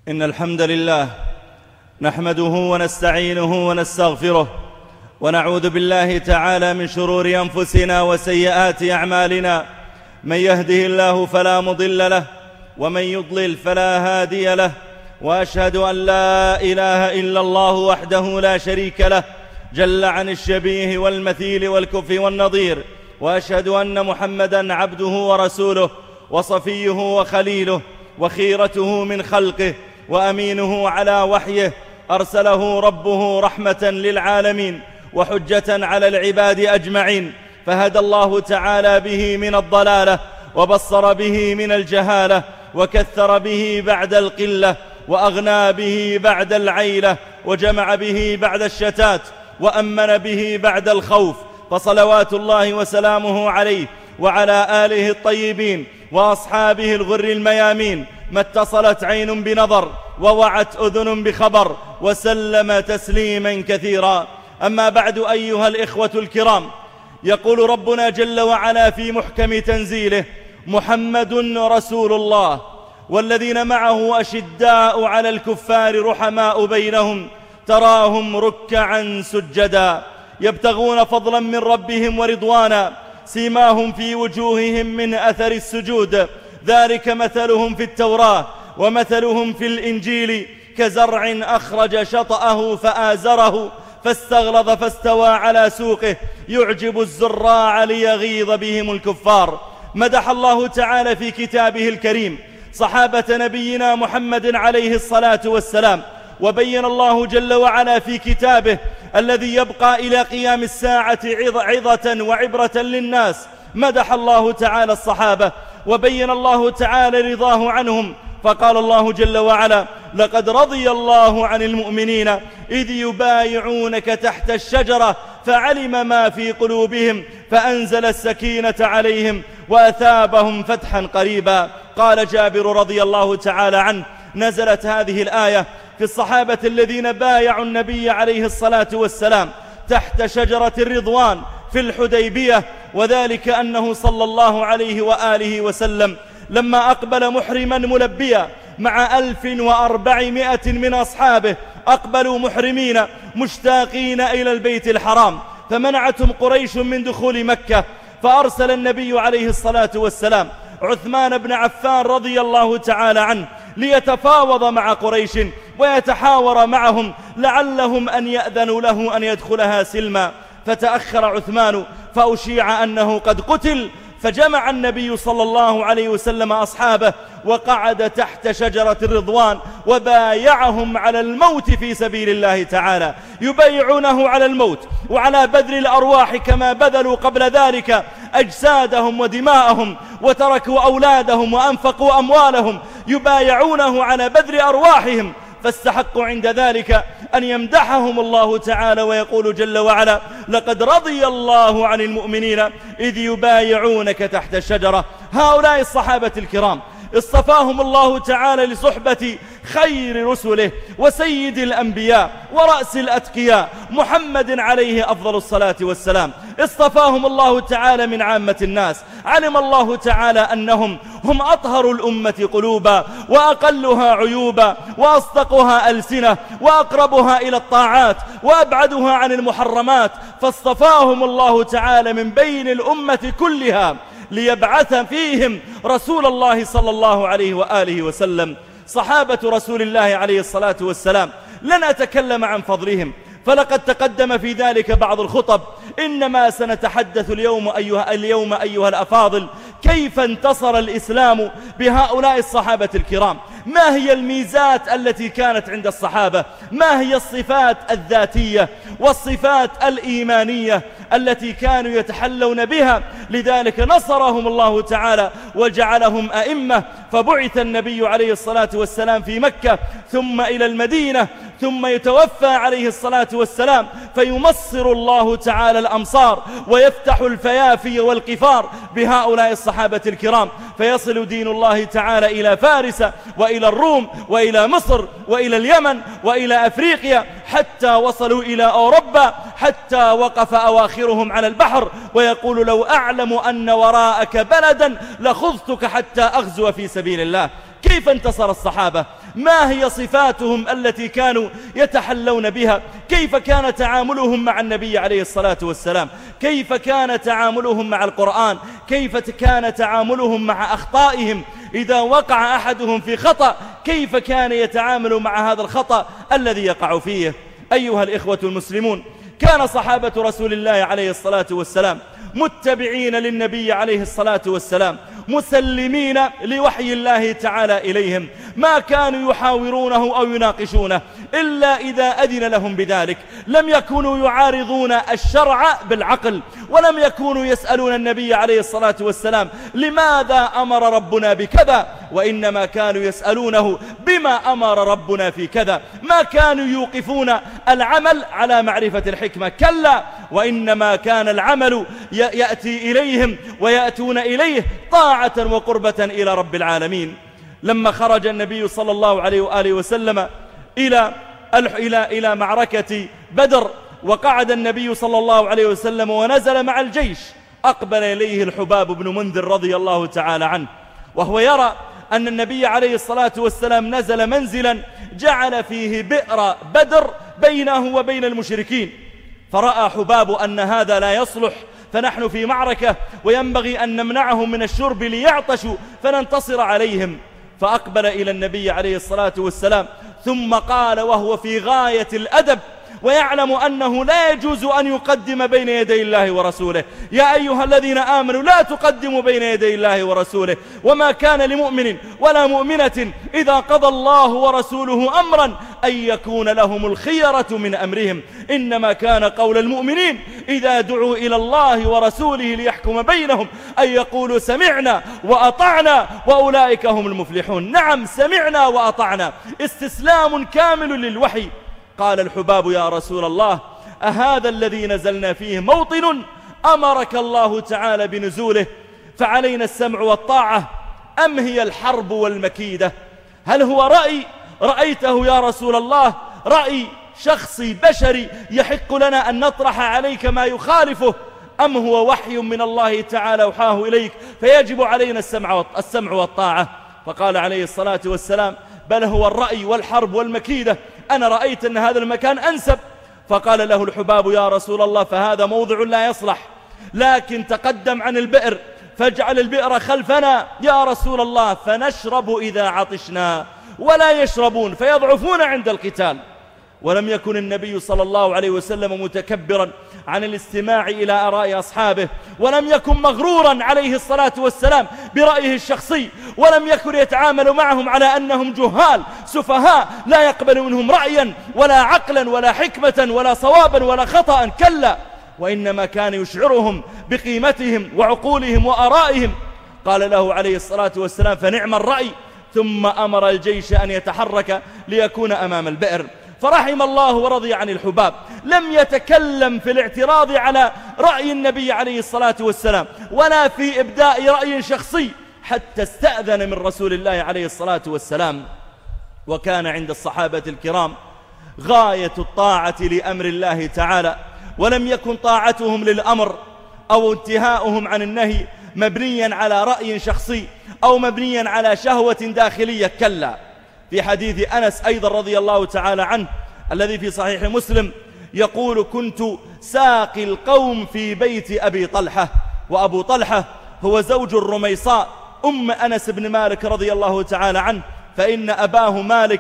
إن الحمد لله نحمده ونستعينه ونستغفره ونعوذ بالله تعالى من شرور أنفسنا وسيئات أعمالنا. من يهده الله فلا مضل له ومن يضلل فلا هادي له، وأشهد أن لا إله إلا الله وحده لا شريك له جل عن الشبيه والمثيل والكف والنظير، وأشهد أن محمدًا عبده ورسوله وصفيه وخليله وخيرته من خلقه وأمينه على وحيه، أرسله ربه رحمة للعالمين وحجة على العباد أجمعين، فهدى الله تعالى به من الضلالة وبصر به من الجهالة وكثر به بعد القلة وأغنى به بعد العيلة وجمع به بعد الشتات وأمن به بعد الخوف، فصلوات الله وسلامه عليه وعلى آله الطيبين وأصحابه الغر الميامين، ما اتصلت عين بنظر ووعت أذن بخبر، وسلم تسليما كثيرا. أما بعد أيها الإخوة الكرام، يقول ربنا جل وعلا في محكم تنزيله: محمد رسول الله والذين معه أشداء على الكفار رحماء بينهم تراهم ركعا سجدا يبتغون فضلا من ربهم ورضوانا سيماهم في وجوههم من أثر السجود ذلك مثلهم في التوراة ومثلهم في الإنجيل كزرع أخرج شطأه فآزره فاستغلظ فاستوى على سوقه يعجب الزراع ليغيظ بهم الكفار. مدح الله تعالى في كتابه الكريم صحابة نبينا محمد عليه الصلاة والسلام، وبين الله جل وعلا في كتابه الذي يبقى إلى قيام الساعة عظة وعبرة للناس، مدح الله تعالى الصحابة وبين الله تعالى رضاه عنهم، فقال الله جل وعلا: لقد رضي الله عن المؤمنين إذ يبايعونك تحت الشجرة فعلم ما في قلوبهم فأنزل السكينة عليهم وأثابهم فتحا قريبا. قال جابر رضي الله تعالى عنه: نزلت هذه الآية في الصحابة الذين بايعوا النبي عليه الصلاة والسلام تحت شجرة الرضوان في الحديبية، وذلك أنه صلى الله عليه وآله وسلم لما أقبل محرما ملبيا مع 1400 من أصحابه، أقبلوا محرمين مشتاقين إلى البيت الحرام، فمنعتهم قريش من دخول مكة، فأرسل النبي عليه الصلاة والسلام عثمان بن عفان رضي الله تعالى عنه ليتفاوض مع قريش ويتحاور معهم لعلهم أن يأذنوا له أن يدخلها سلما، فتأخر عثمان فأشيع أنه قد قتل، فجمع النبي صلى الله عليه وسلم أصحابه وقعد تحت شجرة الرضوان وبايعهم على الموت في سبيل الله تعالى، يبايعونه على الموت وعلى بذل الأرواح كما بذلوا قبل ذلك أجسادهم ودماءهم وتركوا أولادهم وأنفقوا أموالهم، يبايعونه على بذل أرواحهم، فاستحقوا عند ذلك أن يمدحهم الله تعالى ويقول جل وعلا: لقد رضي الله عن المؤمنين إذ يبايعونك تحت الشجرة. هؤلاء الصحابة الكرام اصطفاهم الله تعالى لصحبة خير رسله وسيد الأنبياء ورأس الأتقياء محمد عليه أفضل الصلاة والسلام، اصطفاهم الله تعالى من عامة الناس، علم الله تعالى أنهم هم أطهر الأمة قلوبا وأقلها عيوبا وأصدقها ألسنة وأقربها إلى الطاعات وأبعدها عن المحرمات، فاصطفاهم الله تعالى من بين الأمة كلها ليبعث فيهم رسول الله صلى الله عليه وآله وسلم. صحابة رسول الله عليه الصلاة والسلام لن أتكلم عن فضلهم، فلقد تقدم في ذلك بعض الخطب، إنما سنتحدث اليوم أيها الأفاضل كيف انتصر الإسلام بهؤلاء الصحابة الكرام، ما هي الميزات التي كانت عند الصحابة، ما هي الصفات الذاتية والصفات الإيمانية التي كانوا يتحلون بها، لذلك نصرهم الله تعالى وجعلهم أئمة، فبعث النبي عليه الصلاة والسلام في مكة ثم إلى المدينة، ثم يتوفى عليه الصلاة والسلام فيمصر الله تعالى الأمصار ويفتح الفيافي والقفار بهؤلاء الصحابة الكرام، فيصل دين الله تعالى إلى فارس وإلى الروم وإلى مصر وإلى اليمن وإلى أفريقيا، حتى وصلوا إلى أوروبا، حتى وقف أواخرهم على البحر ويقول: لو أعلم أن وراءك بلدا لخذتك حتى أغزو في سبيل الله. كيف انتصر الصحابة؟ ما هي صفاتهم التي كانوا يتحلون بها؟ كيف كان تعاملهم مع النبي عليه الصلاة والسلام؟ كيف كان تعاملهم مع القرآن؟ كيف كان تعاملهم مع أخطائهم؟ إذا وقع أحدهم في خطأ كيف كان يتعامل مع هذا الخطأ الذي يقع فيه؟ أيها الإخوة المسلمون، كان صحابة رسول الله عليه الصلاة والسلام متبعين للنبي عليه الصلاة والسلام، مسلمين لوحي الله تعالى إليهم، ما كانوا يحاورونه أو يناقشونه إلا إذا أذن لهم بذلك. لم يكونوا يعارضون الشرع بالعقل، ولم يكونوا يسألون النبي عليه الصلاة والسلام لماذا أمر ربنا بكذا، وإنما كانوا يسألونه بما أمر ربنا في كذا. ما كانوا يوقفون العمل على معرفة الحكمة، كلا، وإنما كان العمل يأتي إليهم ويأتون إليه طاعة وقربة إلى رب العالمين. لما خرج النبي صلى الله عليه وآله وسلم إلى معركة بدر، وقعد النبي صلى الله عليه وسلم ونزل مع الجيش، أقبل إليه الحباب بن منذر رضي الله تعالى عنه، وهو يرى أن النبي عليه الصلاة والسلام نزل منزلا جعل فيه بئر بدر بينه وبين المشركين، فرأى حباب أن هذا لا يصلح، فنحن في معركة وينبغي أن نمنعهم من الشرب ليعطشوا فننتصر عليهم. فأقبل إلى النبي عليه الصلاة والسلام ثم قال وهو في غاية الأدب ويعلم أنه لا يجوز أن يقدم بين يدي الله ورسوله: يا أيها الذين آمنوا لا تقدموا بين يدي الله ورسوله، وما كان لمؤمن ولا مؤمنة إذا قضى الله ورسوله أمرا أن يكون لهم الخيرة من أمرهم، إنما كان قول المؤمنين إذا دعوا إلى الله ورسوله ليحكم بينهم أن يقولوا سمعنا وأطعنا وأولئك هم المفلحون. نعم، سمعنا وأطعنا، استسلام كامل للوحي. قال الحباب: يا رسول الله، أهذا الذي نزلنا فيه موطن أمرك الله تعالى بنزوله فعلينا السمع والطاعة، أم هي الحرب والمكيدة؟ هل هو رأي رأيته يا رسول الله، رأي شخصي بشري يحق لنا أن نطرح عليك ما يخالفه، أم هو وحي من الله تعالى أوحاه إليك فيجب علينا السمع والطاعة؟ فقال عليه الصلاة والسلام: بل هو الرأي والحرب والمكيدة، أنا رأيت أن هذا المكان أنسب. فقال له الحباب: يا رسول الله، فهذا موضع لا يصلح، لكن تقدم عن البئر فاجعل البئر خلفنا يا رسول الله فنشرب إذا عطشنا، ولا يشربون فيضعفون عند القتال. ولم يكن النبي صلى الله عليه وسلم متكبرا عن الاستماع إلى آراء أصحابه، ولم يكن مغرورا عليه الصلاة والسلام برأيه الشخصي، ولم يكن يتعامل معهم على أنهم جهال سفهاء لا يقبل منهم رأيا ولا عقلا ولا حكمة ولا صوابا ولا خطأ، كلا، وإنما كان يشعرهم بقيمتهم وعقولهم وآرائهم. قال له عليه الصلاة والسلام: فنعم الرأي، ثم أمر الجيش أن يتحرك ليكون أمام البئر. فرحم الله ورضي عن الحباب، لم يتكلم في الاعتراض على رأي النبي عليه الصلاة والسلام ولا في إبداء رأي شخصي، حتى استأذن من رسول الله عليه الصلاة والسلام. وكان عند الصحابة الكرام غاية الطاعة لأمر الله تعالى، ولم يكن طاعتهم للأمر أو انتهاؤهم عن النهي مبنيا على رأي شخصي أو مبنيا على شهوة داخلية، كلا. في حديث أنس أيضا رضي الله تعالى عنه الذي في صحيح مسلم يقول: كنت ساقي القوم في بيت أبي طلحة، وأبو طلحة هو زوج الرميصاء أم أنس بن مالك رضي الله تعالى عنه، فإن أباه مالك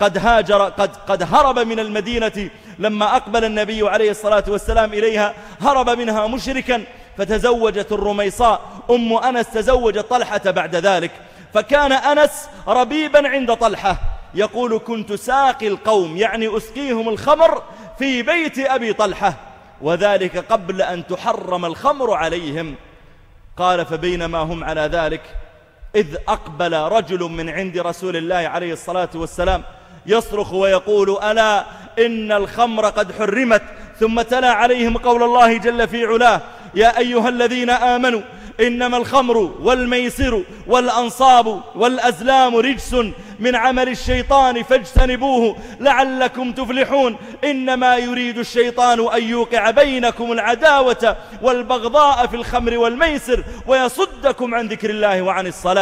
قد هرب من المدينة لما أقبل النبي عليه الصلاة والسلام إليها، هرب منها مشركا، فتزوجت الرميصاء أم أنس تزوجت طلحة بعد ذلك، فكان أنس ربيبا عند طلحة. يقول: كنت ساقي القوم، يعني أسقيهم الخمر في بيت أبي طلحة، وذلك قبل أن تحرم الخمر عليهم. قال: فبينما هم على ذلك إذ أقبل رجل من عند رسول الله عليه الصلاة والسلام يصرخ ويقول: ألا إن الخمر قد حرمت. ثم تلا عليهم قول الله جل في علاه: يا أيها الذين آمنوا إنما الخمر والميسر والأنصاب والأزلام رجس من عمل الشيطان فاجتنبوه لعلكم تفلحون. إنما يريد الشيطان أن يوقع بينكم العداوة والبغضاء في الخمر والميسر ويصدكم عن ذكر الله وعن الصلاة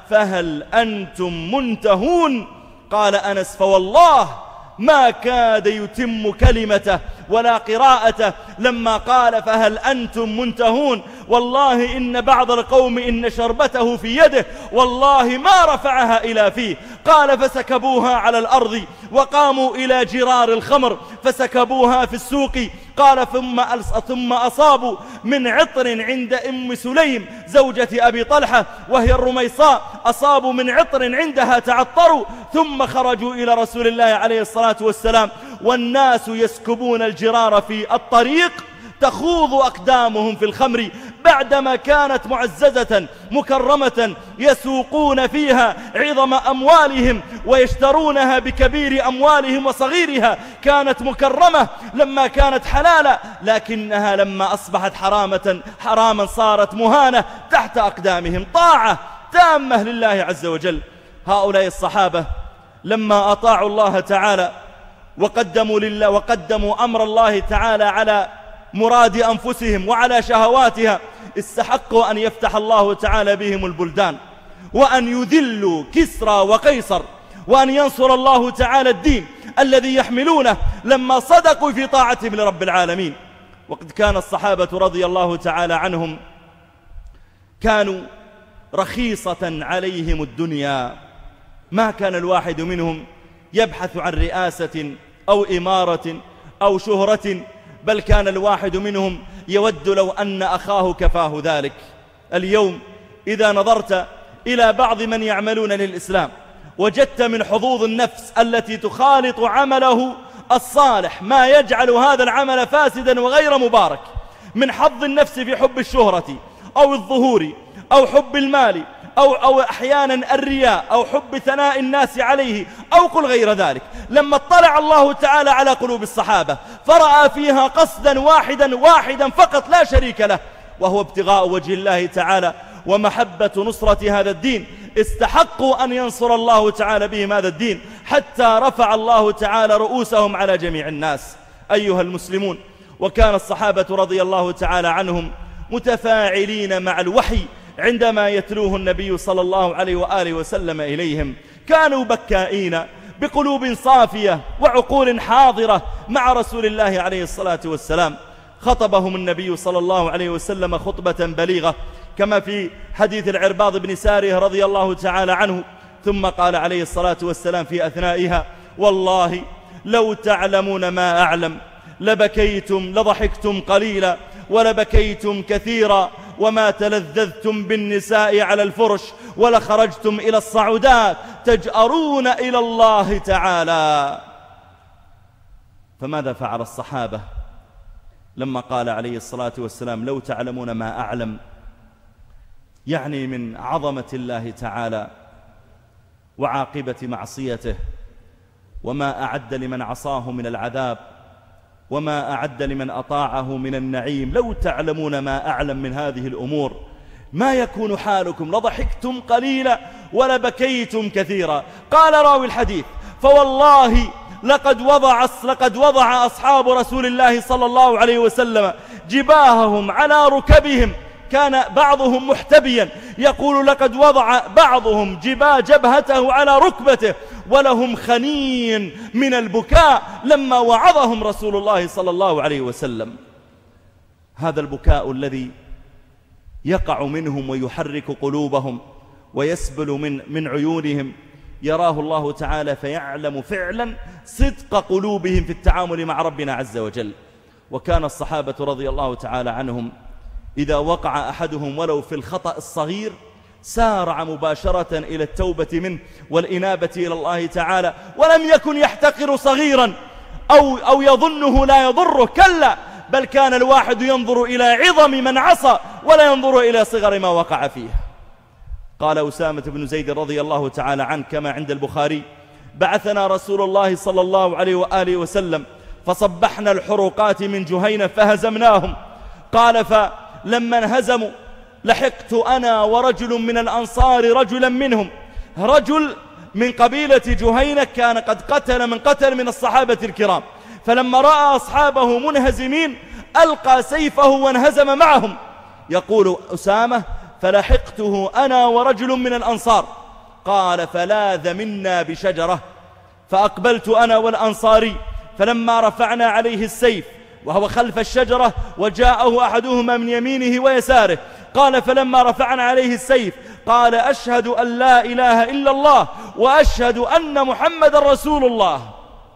فهل أنتم منتهون؟ قال أنس فوالله ما كاد يتم كلمته ولا قراءته لما قال فهل أنتم منتهون. والله إن بعض القوم إن شربته في يده والله ما رفعها إلى فيه. قال فسكبوها على الأرض وقاموا إلى جرار الخمر فسكبوها في السوق. قال ثم أصابوا من عطر عند أم سليم زوجة أبي طلحة وهي الرميصاء، أصابوا من عطر عندها تعطروا ثم خرجوا إلى رسول الله عليه الصلاة والسلام والناس يسكبون الجرار في الطريق تخوض أقدامهم في الخمر بعدما كانت معززة مكرمة يسوقون فيها عظم أموالهم ويشترونها بكبير أموالهم وصغيرها. كانت مكرمة لما كانت حلالة، لكنها لما أصبحت حراما صارت مهانة تحت أقدامهم. طاعة تامة لله عز وجل. هؤلاء الصحابة لما أطاعوا الله تعالى وقدموا أمر الله تعالى على مراد أنفسهم وعلى شهواتها استحقوا أن يفتح الله تعالى بهم البلدان وأن يذلوا كسرى وقيصر وأن ينصر الله تعالى الدين الذي يحملونه لما صدقوا في طاعتهم لرب العالمين. وقد كان الصحابة رضي الله تعالى عنهم كانوا رخيصة عليهم الدنيا، ما كان الواحد منهم يبحث عن رئاسة أو إمارة أو شهرة، بل كان الواحد منهم يود لو أن أخاه كفاه ذلك. اليوم إذا نظرت إلى بعض من يعملون للإسلام وجدت من حظوظ النفس التي تخالط عمله الصالح ما يجعل هذا العمل فاسدا وغير مبارك، من حظ النفس في حب الشهرة أو الظهور أو حب المال أو أحيانا الرياء أو حب ثناء الناس عليه أو قل غير ذلك. لما اطلع الله تعالى على قلوب الصحابة فرأى فيها قصدا واحدا فقط لا شريك له، وهو ابتغاء وجه الله تعالى ومحبة نصرة هذا الدين، استحقوا أن ينصر الله تعالى بهم هذا الدين حتى رفع الله تعالى رؤوسهم على جميع الناس. أيها المسلمون، وكان الصحابة رضي الله تعالى عنهم متفاعلين مع الوحي عندما يتلوه النبي صلى الله عليه وآله وسلم إليهم، كانوا بكائين بقلوب صافية وعقول حاضرة مع رسول الله عليه الصلاة والسلام. خطبهم النبي صلى الله عليه وسلم خطبة بليغة كما في حديث العرباض بن سارية رضي الله تعالى عنه، ثم قال عليه الصلاة والسلام في أثنائها: والله لو تعلمون ما أعلم لبكيتم لضحكتم قليلا ولبكيتم كثيرا وما تلذذتم بالنساء على الفرش ولخرجتم إلى الصعودات تجأرون إلى الله تعالى. فماذا فعل الصحابة لما قال عليه الصلاة والسلام لو تعلمون ما أعلم؟ يعني من عظمة الله تعالى وعاقبة معصيته وما أعد لمن عصاه من العذاب وما أعد لمن أطاعه من النعيم. لو تعلمون ما أعلم من هذه الأمور ما يكون حالكم لضحكتم قليلا ولبكيتم كثيرا. قال راوي الحديث: فوالله لقد وضع أصحاب رسول الله صلى الله عليه وسلم جباههم على ركبهم، كان بعضهم محتبيا، يقول لقد وضع بعضهم جبهته على ركبته ولهم خنين من البكاء لما وعظهم رسول الله صلى الله عليه وسلم. هذا البكاء الذي يقع منهم ويحرك قلوبهم ويسبل من عيونهم يراه الله تعالى فيعلم فعلا صدق قلوبهم في التعامل مع ربنا عز وجل. وكان الصحابة رضي الله تعالى عنهم إذا وقع أحدهم ولو في الخطأ الصغير سارع مباشرة إلى التوبة منه والإنابة إلى الله تعالى، ولم يكن يحتقر صغيرا أو يظنه لا يضره، كلا، بل كان الواحد ينظر إلى عظم من عصى ولا ينظر إلى صغر ما وقع فيه. قال أسامة بن زيد رضي الله تعالى عنه كما عند البخاري: بعثنا رسول الله صلى الله عليه وآله وسلم فصبحنا الحروقات من جهينة فهزمناهم. قال: فلما انهزموا لحقت أنا ورجل من الأنصار رجلا منهم، رجل من قبيلة جهينة كان قد قتل من الصحابة الكرام، فلما رأى أصحابه منهزمين ألقى سيفه وانهزم معهم. يقول أسامة: فلحقته أنا ورجل من الأنصار. قال فلاذ منا بشجرة، فأقبلت أنا والأنصاري، فلما رفعنا عليه السيف وهو خلف الشجرة وجاءه أحدهما من يمينه ويساره، قال فلما رفعنا عليه السيف قال أشهد أن لا إله إلا الله وأشهد أن محمد رسول الله.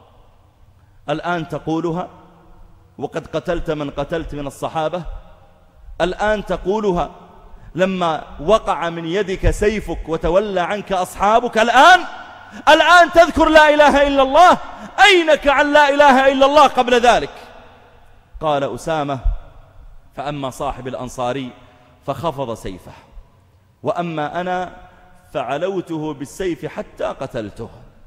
الآن تقولها وقد قتلت من قتلت من الصحابة؟ الآن تقولها لما وقع من يدك سيفك وتولى عنك أصحابك؟ الآن تذكر لا إله إلا الله؟ أينك عن لا إله إلا الله قبل ذلك؟ قال أسامة فأما صاحب الأنصاري فخفض سيفه، وأما أنا فعلوته بالسيف حتى قتلته.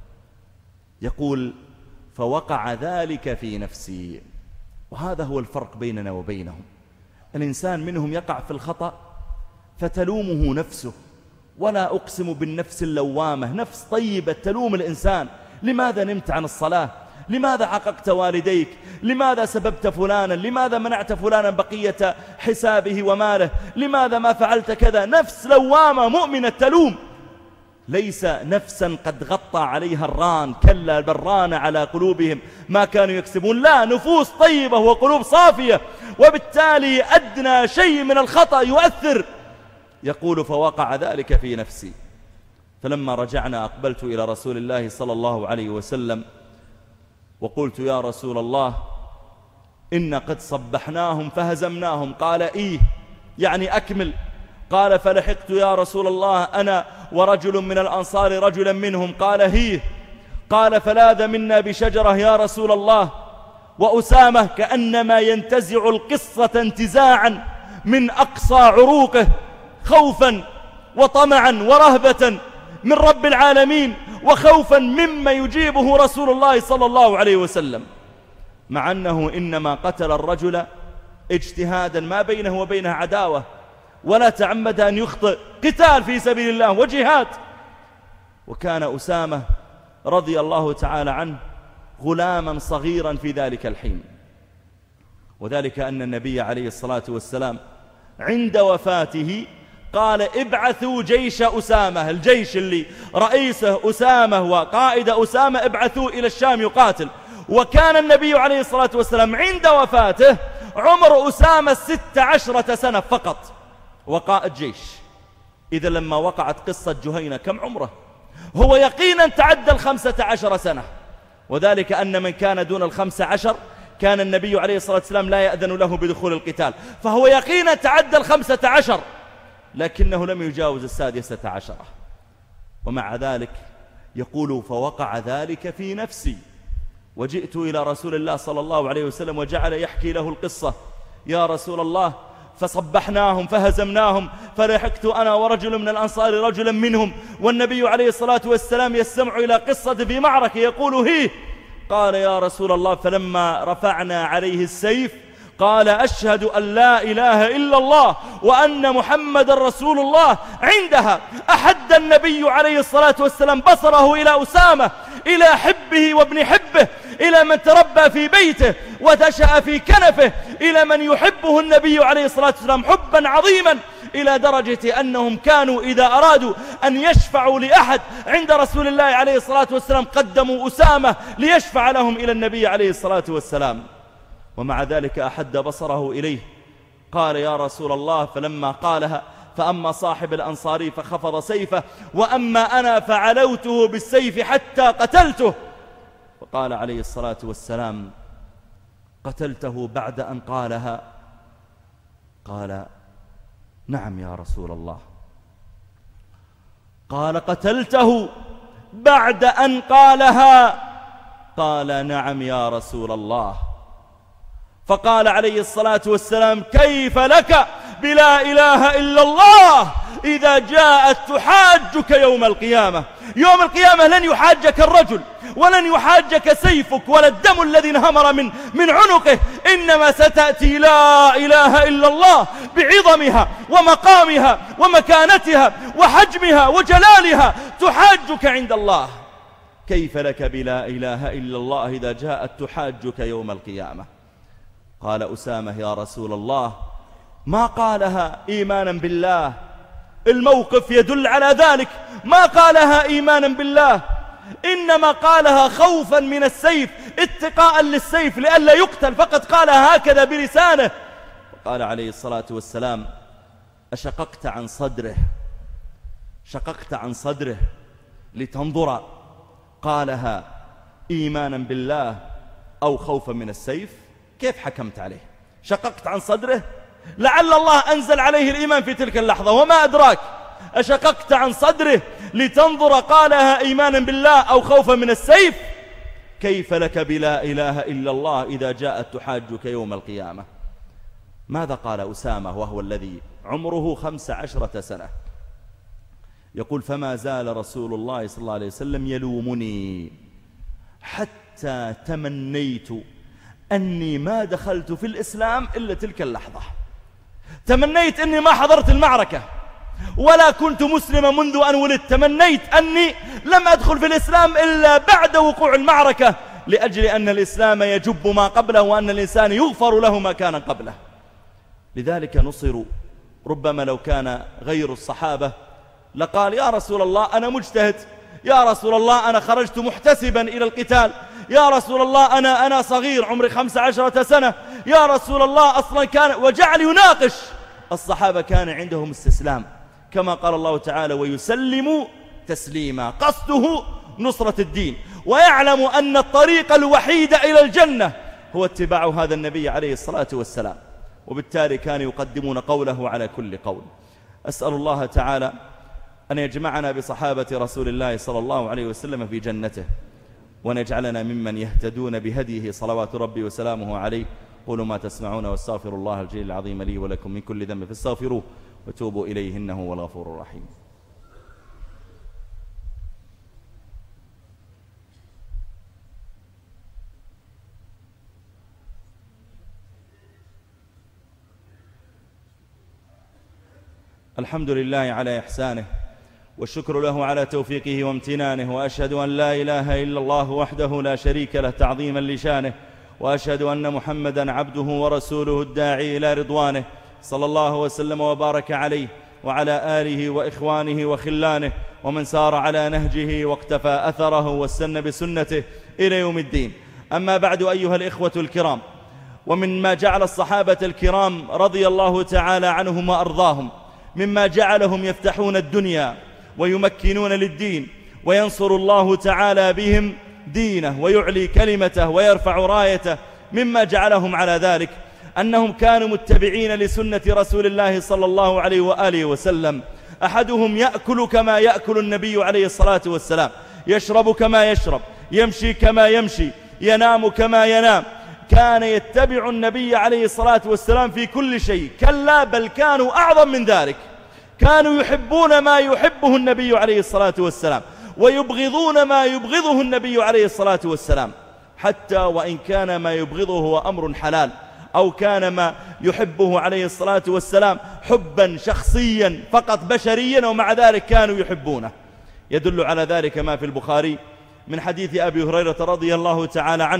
يقول فوقع ذلك في نفسي. وهذا هو الفرق بيننا وبينهم. الإنسان منهم يقع في الخطأ فتلومه نفسه، ولا أقسم بالنفس اللوامة، نفس طيبة تلوم الإنسان: لماذا نمت عن الصلاة؟ لماذا عققت والديك؟ لماذا سببت فلانا؟ لماذا منعت فلانا بقية حسابه وماله؟ لماذا ما فعلت كذا؟ نفس لوامة مؤمنة تلوم، ليس نفسا قد غطى عليها الران، كلا بل ران على قلوبهم ما كانوا يكسبون. لا، نفوس طيبة وقلوب صافية، وبالتالي أدنى شيء من الخطأ يؤثر. يقول فوقع ذلك في نفسي. فلما رجعنا أقبلت إلى رسول الله صلى الله عليه وسلم وقلت يا رسول الله إن قد صبحناهم فهزمناهم. قال إيه يعني أكمل. قال فلحقت يا رسول الله أنا ورجل من الأنصار رجلا منهم. قال هيه. قال فلاذ منا بشجرة يا رسول الله. وأسامة كأنما ينتزع القصة انتزاعا من أقصى عروقه، خوفا وطمعا ورهبة من رب العالمين، وخوفا مما يجيبه رسول الله صلى الله عليه وسلم، مع أنه إنما قتل الرجل اجتهادا، ما بينه وبينه عداوة، ولا تعمد أن يخطئ، قتال في سبيل الله وجهاد. وكان أسامة رضي الله تعالى عنه غلاما صغيرا في ذلك الحين، وذلك أن النبي عليه الصلاة والسلام عند وفاته قال ابعثوا جيش أسامة، الجيش اللي رئيسه أسامة وقائد أسامة، ابعثوا إلى الشام يقاتل. وكان النبي عليه الصلاة والسلام عند وفاته عمر أسامة 16 سنة فقط، وقائد جيش. إذا لما وقعت قصة جهينة كم عمره؟ هو يقينا تعدى 15 سنة، وذلك أن من كان دون 15 كان النبي عليه الصلاة والسلام لا يأذن له بدخول القتال، فهو يقينا تعدى 15، لكنه لم يجاوز 16. ومع ذلك يقول فوقع ذلك في نفسي، وجئت إلى رسول الله صلى الله عليه وسلم وجعل يحكي له القصة: يا رسول الله فصبحناهم فهزمناهم، فلحقت أنا ورجل من الأنصار رجلا منهم، والنبي عليه الصلاة والسلام يستمع إلى قصة في معركة يقول هيه. قال يا رسول الله فلما رفعنا عليه السيف قال أشهد أن لا إله إلا الله وأن محمد رسول الله. عندها أحد النبي عليه الصلاة والسلام بصره إلى أسامة، إلى حبه وابن حبه، إلى من تربى في بيته وتشأ في كنفه، إلى من يحبه النبي عليه الصلاة والسلام حبا عظيما، إلى درجة أنهم كانوا إذا أرادوا أن يشفعوا لأحد عند رسول الله عليه الصلاة والسلام قدموا أسامة ليشفع لهم إلى النبي عليه الصلاة والسلام. ومع ذلك أحد بصره إليه. قال يا رسول الله فلما قالها فأما صاحب الأنصاري فخفض سيفه، وأما أنا فعلوته بالسيف حتى قتلته. فقال عليه الصلاة والسلام قتلته بعد أن قالها؟ قال نعم يا رسول الله. قال قتلته بعد أن قالها؟ قال نعم يا رسول الله. فقال عليه الصلاة والسلام كيف لك بلا إله إلا الله إذا جاءت تحاجك يوم القيامة؟ يوم القيامة لن يحاجك الرجل ولن يحاجك سيفك ولا الدم الذي انهمر من عنقه، إنما ستأتي لا إله إلا الله بعظمها ومقامها ومكانتها وحجمها وجلالها تحاجك عند الله. كيف لك بلا إله إلا الله إذا جاءت تحاجك يوم القيامة؟ قال أسامة يا رسول الله ما قالها إيمانا بالله الموقف يدل على ذلك، ما قالها إيمانا بالله، إنما قالها خوفا من السيف، اتقاء للسيف لئلا يقتل، فقد قالها هكذا بلسانه. قال عليه الصلاة والسلام: أشققت عن صدره، شققت عن صدره لتنظر، قالها إيمانا بالله أو خوفا من السيف؟ كيف حكمت عليه؟ شققت عن صدره، لعل الله أنزل عليه الإيمان في تلك اللحظة وما أدراك. أشققت عن صدره لتنظر، قالها إيمانا بالله أو خوفا من السيف؟ كيف لك بلا إله إلا الله إذا جاءت تحاجك يوم القيامة؟ ماذا قال أسامة وهو الذي عمره 15 سنة؟ يقول: فما زال رسول الله صلى الله عليه وسلم يلومني حتى تمنيت أني ما دخلت في الإسلام إلا تلك اللحظة. تمنيت أني ما حضرت المعركة ولا كنت مسلما منذ أن ولدت، تمنيت أني لم أدخل في الإسلام إلا بعد وقوع المعركة، لأجل أن الإسلام يجب ما قبله وأن الإنسان يغفر له ما كان قبله. لذلك نصروا. ربما لو كان غير الصحابة لقال: يا رسول الله أنا مجتهد، يا رسول الله أنا خرجت محتسبا إلى القتال، يا رسول الله أنا صغير عمري 15 سنة، يا رسول الله أصلا كان، وجعل يناقش. الصحابة كان عندهم استسلام، كما قال الله تعالى: ويسلم تسليما، قصده نصرة الدين، ويعلم أن الطريق الوحيد إلى الجنة هو اتباع هذا النبي عليه الصلاة والسلام، وبالتالي كانوا يقدمون قوله على كل قول. أسأل الله تعالى أن يجمعنا بصحابة رسول الله صلى الله عليه وسلم في جنته، وأن يجعلنا ممن يهتدون بهديه صلوات ربي وسلامه عليه. قولوا ما تسمعون، واستغفر الله الجليل العظيم لي ولكم من كل ذنب فاستغفروه وتوبوا إليه إنه هو الغفور الرحيم. الحمد لله على إحسانه، والشكر له على توفيقه وامتنانه، وأشهد أن لا إله إلا الله وحده لا شريك له تعظيما لشانه، وأشهد أن محمدا عبده ورسوله الداعي إلى رضوانه، صلى الله وسلم وبارك عليه وعلى آله وإخوانه وخلانه ومن سار على نهجه واقتفى أثره واستنى بسنته إلى يوم الدين. أما بعد أيها الإخوة الكرام، ومما جعل الصحابة الكرام رضي الله تعالى عنهم وأرضاهم مما جعلهم يفتحون الدنيا ويمكنون للدين، وينصر الله تعالى بهم دينه ويعلي كلمته ويرفع رايته، مما جعلهم على ذلك أنهم كانوا متبعين لسنة رسول الله صلى الله عليه وآله وسلم. أحدهم يأكل كما يأكل النبي عليه الصلاة والسلام، يشرب كما يشرب، يمشي كما يمشي، ينام كما ينام. كان يتبع النبي عليه الصلاة والسلام في كل شيء. كلا بل كانوا أعظم من ذلك، كانوا يحبون ما يحبه النبي عليه الصلاة والسلام، ويبغضون ما يبغضه النبي عليه الصلاة والسلام، حتى وإن كان ما يبغضه هو أمر حلال، أو كان ما يحبه عليه الصلاة والسلام حبا شخصيا فقط بشريا، ومع ذلك كانوا يحبونه. يدل على ذلك ما في البخاري من حديث أبي هريرة رضي الله تعالى عنه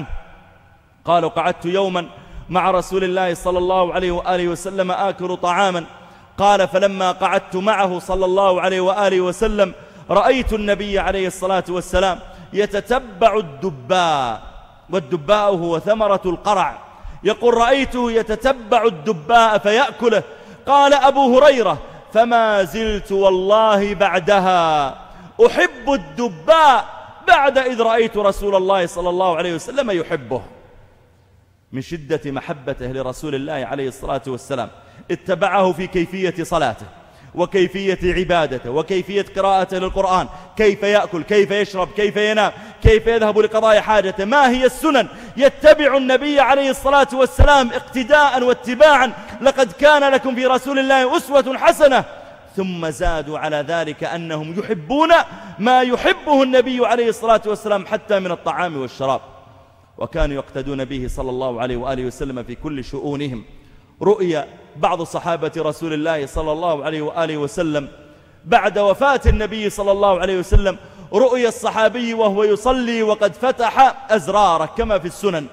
قال: قعدت يوما مع رسول الله صلى الله عليه وآله وسلم آكل طعاما، قال: فلما قعدت معه صلى الله عليه وآله وسلم رأيت النبي عليه الصلاة والسلام يتتبع الدباء، والدباء هو ثمرة القرع. يقول: رأيته يتتبع الدباء فيأكله. قال أبو هريرة: فما زلت والله بعدها أحب الدباء بعد إذ رأيت رسول الله صلى الله عليه وسلم يحبه. من شدة محبته لرسول الله عليه الصلاة والسلام اتبعه في كيفية صلاته وكيفية عبادته وكيفية قراءته للقرآن، كيف يأكل، كيف يشرب، كيف ينام، كيف يذهب لقضاء حاجته، ما هي السنن. يتبع النبي عليه الصلاة والسلام اقتداء واتباعا. لقد كان لكم في رسول الله أسوة حسنة. ثم زادوا على ذلك أنهم يحبون ما يحبه النبي عليه الصلاة والسلام حتى من الطعام والشراب، وكانوا يقتدون به صلى الله عليه وآله وسلم في كل شؤونهم. رؤيا بعض صحابة رسول الله صلى الله عليه وآله وسلم بعد وفاة النبي صلى الله عليه وسلم، رؤيا الصحابي وهو يصلي وقد فتح أزراره كما في السنن،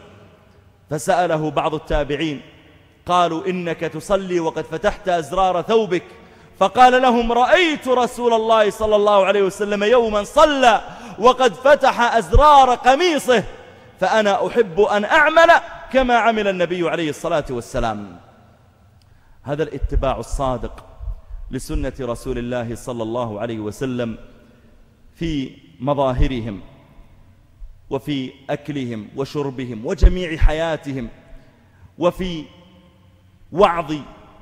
فسأله بعض التابعين قالوا: إنك تصلي وقد فتحت أزرار ثوبك، فقال لهم: رأيت رسول الله صلى الله عليه وسلم يوما صلى وقد فتح أزرار قميصه، فأنا أحب أن أعمل كما عمل النبي عليه الصلاة والسلام. هذا الاتباع الصادق لسنة رسول الله صلى الله عليه وسلم في مظاهرهم وفي أكلهم وشربهم وجميع حياتهم، وفي وعظ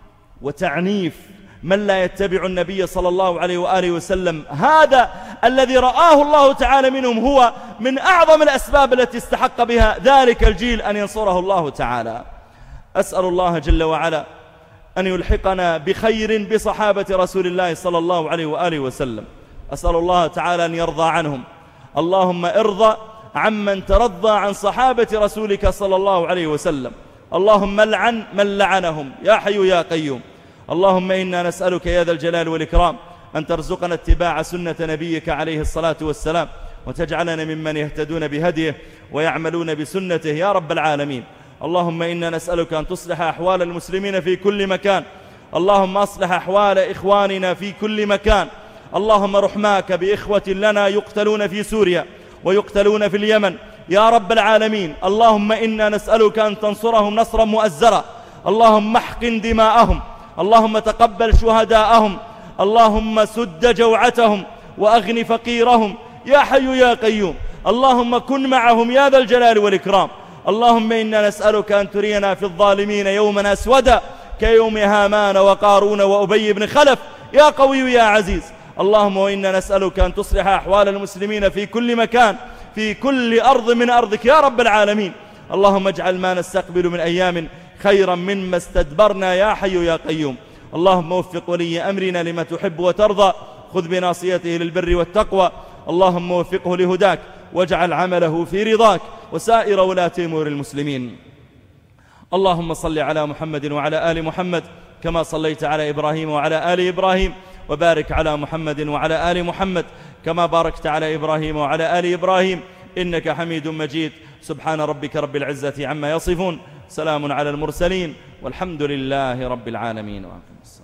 وتعنيف من لا يتبع النبي صلى الله عليه وآله وسلم. هذا الذي رآه الله تعالى منهم هو من أعظم الأسباب التي استحق بها ذلك الجيل أن ينصره الله تعالى. أسأل الله جل وعلا أن يلحقنا بخير بصحابة رسول الله صلى الله عليه وآله وسلم. أسأل الله تعالى أن يرضى عنهم. اللهم ارضى عمن ترضى عن صحابة رسولك صلى الله عليه وسلم. اللهم لعن من لعنهم يا حي يا قيوم. اللهم إنا نسألك يا ذا الجلال والإكرام أن ترزقنا اتباع سنة نبيك عليه الصلاة والسلام، وتجعلنا ممن يهتدون بهديه ويعملون بسنته يا رب العالمين. اللهم إنا نسألك أن تصلح أحوال المسلمين في كل مكان. اللهم أصلح أحوال إخواننا في كل مكان. اللهم رحماك بإخوة لنا يقتلون في سوريا ويقتلون في اليمن يا رب العالمين. اللهم إنا نسألك أن تنصرهم نصرا مؤزرا. اللهم احقن دماءهم، اللهم تقبل شهداءهم، اللهم سد جوعتهم وأغن فقيرهم يا حي يا قيوم. اللهم كن معهم يا ذا الجلال والإكرام. اللهم إنا نسألك أن ترينا في الظالمين يوما أسودا كيوم هامان وقارون وأبي بن خلف يا قوي يا عزيز. اللهم وإنا نسألك أن تصلح أحوال المسلمين في كل مكان في كل أرض من أرضك يا رب العالمين. اللهم اجعل ما نستقبل من أيام خيرا مما استدبرنا يا حي يا قيوم. اللهم وفق ولي أمرنا لما تحب وترضى، خذ بناصيته للبر والتقوى. اللهم وفقه لهداك واجعل عمله في رضاك وسائر ولاة أمور المسلمين. اللهم صل على محمد وعلى آل محمد كما صليت على إبراهيم وعلى آل إبراهيم، وبارك على محمد وعلى آل محمد كما باركت على إبراهيم وعلى آل إبراهيم إنك حميد مجيد. سبحان ربك رب العزة عما يصفون، سلام على المرسلين، والحمد لله رب العالمين.